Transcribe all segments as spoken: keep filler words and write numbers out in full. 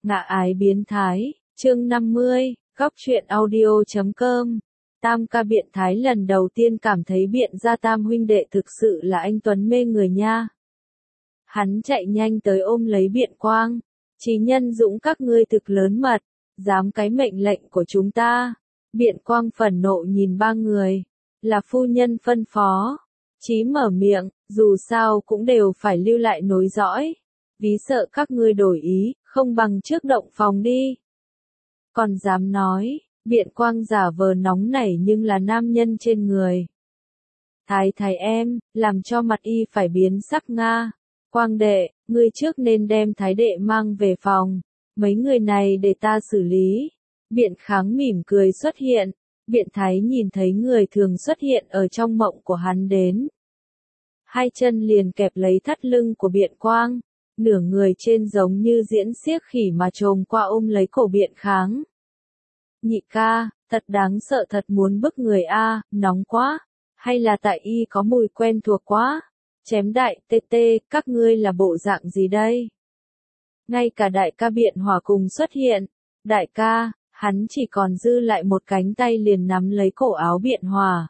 Ngạ ái biến thái, chương năm mươi, góc truyện audio chấm com. Tam ca biện thái lần đầu tiên cảm thấy biện gia tam huynh đệ thực sự là anh tuấn mê người nha. Hắn chạy nhanh tới ôm lấy biện quang. Chí nhân dũng các ngươi thực lớn mật, dám cái mệnh lệnh của chúng ta. Biện quang phẫn nộ nhìn ba người. Là phu nhân phân phó. Chí mở miệng, dù sao cũng đều phải lưu lại nối dõi. Ví sợ các ngươi đổi ý, không bằng trước động phòng đi. Còn dám nói, biện quang giả vờ nóng nảy nhưng là nam nhân trên người. Thái thái em, làm cho mặt y phải biến sắc nga. Quang đệ, ngươi trước nên đem thái đệ mang về phòng. Mấy người này để ta xử lý. Biện kháng mỉm cười xuất hiện. Biện thái nhìn thấy người thường xuất hiện ở trong mộng của hắn đến. Hai chân liền kẹp lấy thắt lưng của biện quang. Nửa người trên giống như diễn xiếc khỉ mà trồm qua ôm lấy cổ biện kháng. Nhị ca, thật đáng sợ thật muốn bức người a, nóng quá. Hay là tại y có mùi quen thuộc quá. Chém đại tê tê, các ngươi là bộ dạng gì đây? Ngay cả đại ca biện hỏa cùng xuất hiện. Đại ca, hắn chỉ còn dư lại một cánh tay liền nắm lấy cổ áo biện hỏa.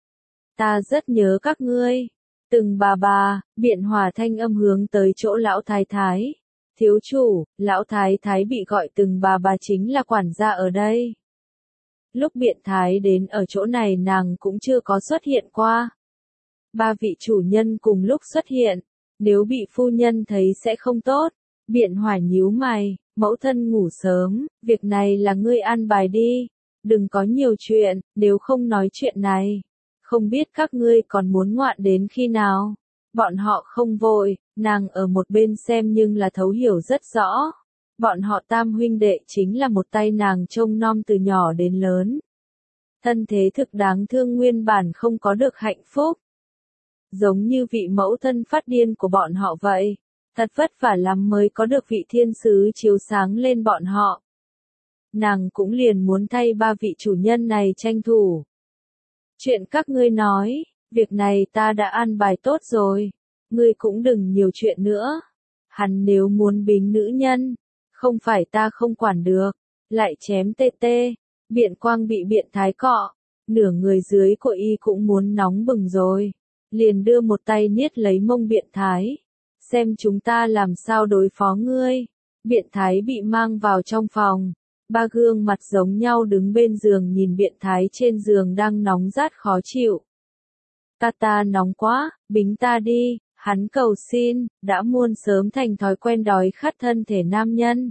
Ta rất nhớ các ngươi. Từng bà bà, biện hỏa thanh âm hướng tới chỗ lão thái thái. Thiếu chủ, lão thái thái bị gọi từng bà bà chính là quản gia ở đây. Lúc biện thái đến ở chỗ này nàng cũng chưa có xuất hiện qua. Ba vị chủ nhân cùng lúc xuất hiện, nếu bị phu nhân thấy sẽ không tốt. Biện hỏa nhíu mày, mẫu thân ngủ sớm, việc này là ngươi an bài đi. Đừng có nhiều chuyện, nếu không nói chuyện này. Không biết các ngươi còn muốn ngoạn đến khi nào. Bọn họ không vội, nàng ở một bên xem nhưng là thấu hiểu rất rõ. Bọn họ tam huynh đệ chính là một tay nàng trông nom từ nhỏ đến lớn. Thân thế thực đáng thương nguyên bản không có được hạnh phúc. Giống như vị mẫu thân phát điên của bọn họ vậy. Thật vất vả lắm mới có được vị thiên sứ chiếu sáng lên bọn họ. Nàng cũng liền muốn thay ba vị chủ nhân này tranh thủ. Chuyện các ngươi nói, việc này ta đã an bài tốt rồi. Ngươi cũng đừng nhiều chuyện nữa. Hắn nếu muốn bính nữ nhân, không phải ta không quản được. Lại chém tê tê, biện quang bị biện thái cọ. Nửa người dưới của y cũng muốn nóng bừng rồi. Liền đưa một tay niết lấy mông biện thái. Xem chúng ta làm sao đối phó ngươi. Biện thái bị mang vào trong phòng. Ba gương mặt giống nhau đứng bên giường nhìn biện thái trên giường đang nóng rát khó chịu. Ta ta nóng quá, bính ta đi, hắn cầu xin, đã muôn sớm thành thói quen đói khát thân thể nam nhân.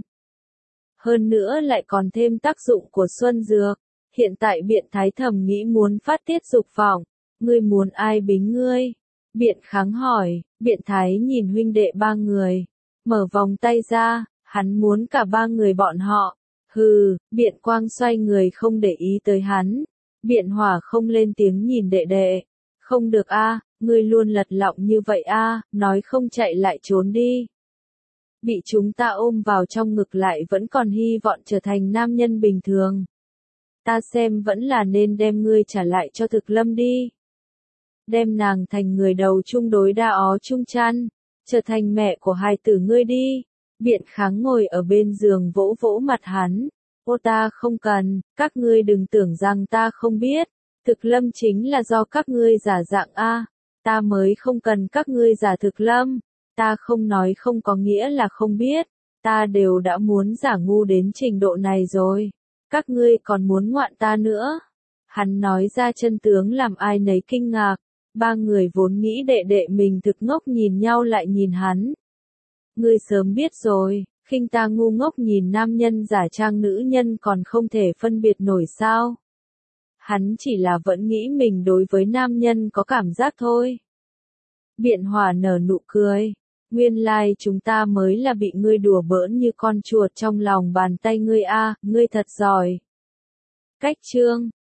Hơn nữa lại còn thêm tác dụng của xuân dược. Hiện tại biện thái thầm nghĩ muốn phát tiết dục vọng. Ngươi muốn ai bính ngươi? Biện kháng hỏi, biện thái nhìn huynh đệ ba người. Mở vòng tay ra, hắn muốn cả ba người bọn họ. Hừ, biện quang xoay người không để ý tới hắn. Biện hỏa không lên tiếng nhìn đệ đệ. Không được a, ngươi luôn lật lọng như vậy a, nói không chạy lại trốn đi. Bị chúng ta ôm vào trong ngực lại vẫn còn hy vọng trở thành nam nhân bình thường. Ta xem vẫn là nên đem ngươi trả lại cho thực lâm đi. Đem nàng thành người đầu chung đối đa ó chung chăn. Trở thành mẹ của hai tử ngươi đi. Biện kháng ngồi ở bên giường vỗ vỗ mặt hắn. Ô ta không cần, các ngươi đừng tưởng rằng ta không biết. Thực lâm chính là do các ngươi giả dạng a, ta mới không cần các ngươi giả thực lâm. Ta không nói không có nghĩa là không biết. Ta đều đã muốn giả ngu đến trình độ này rồi. Các ngươi còn muốn ngoạn ta nữa. Hắn nói ra chân tướng làm ai nấy kinh ngạc. Ba người vốn nghĩ đệ đệ mình thực ngốc nhìn nhau lại nhìn hắn. Ngươi sớm biết rồi, khinh ta ngu ngốc nhìn nam nhân giả trang nữ nhân còn không thể phân biệt nổi sao. Hắn chỉ là vẫn nghĩ mình đối với nam nhân có cảm giác thôi. Biện hỏa nở nụ cười. Nguyên lai like chúng ta mới là bị ngươi đùa bỡn như con chuột trong lòng bàn tay ngươi a, ngươi thật giỏi. Cách chương